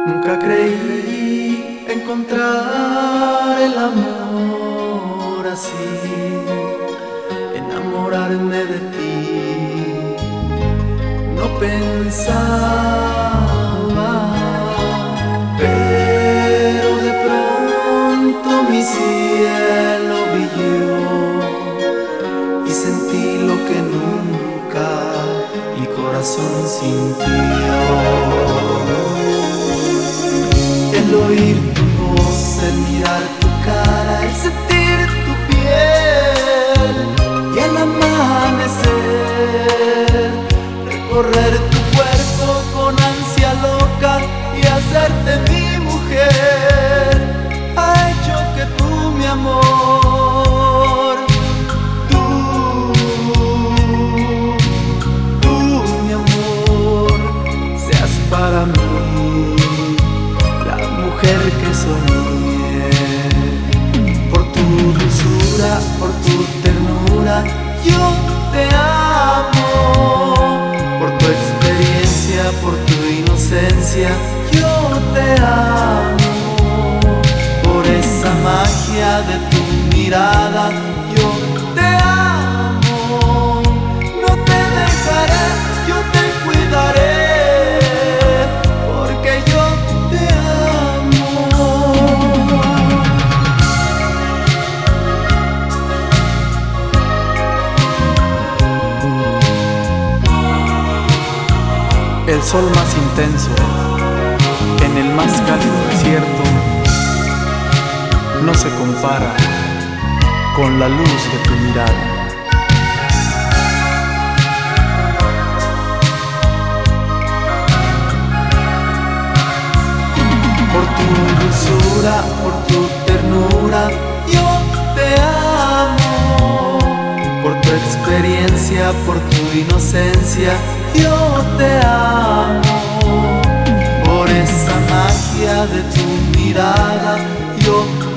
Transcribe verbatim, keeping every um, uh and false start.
Nunca creí encontrar el amor así, enamorarme de ti. No pensaba, pero de pronto mi cielo brilló y sentí lo que nunca mi corazón sintió. El oír tu voz, el mirar tu cara, el sentir tu piel y el amanecer, recorrer tu cuerpo con ansia loca y hacerte mi mujer, ha hecho que tú, mi amor, tú, tú, mi amor, seas para mí mujer que soñé. Por tu dulzura, por tu ternura, yo te amo. Por tu experiencia, por tu inocencia, yo te amo. Por esa magia de tu mirada, yo te amo. No te dejaré, yo te cuidaré. El sol más intenso, en el más cálido desierto, no se compara con la luz de tu mirada. Por tu dulzura, por tu ternura, yo te amo. Por tu experiencia, por tu inocencia, yo te amo. Por esa magia de tu mirada, yo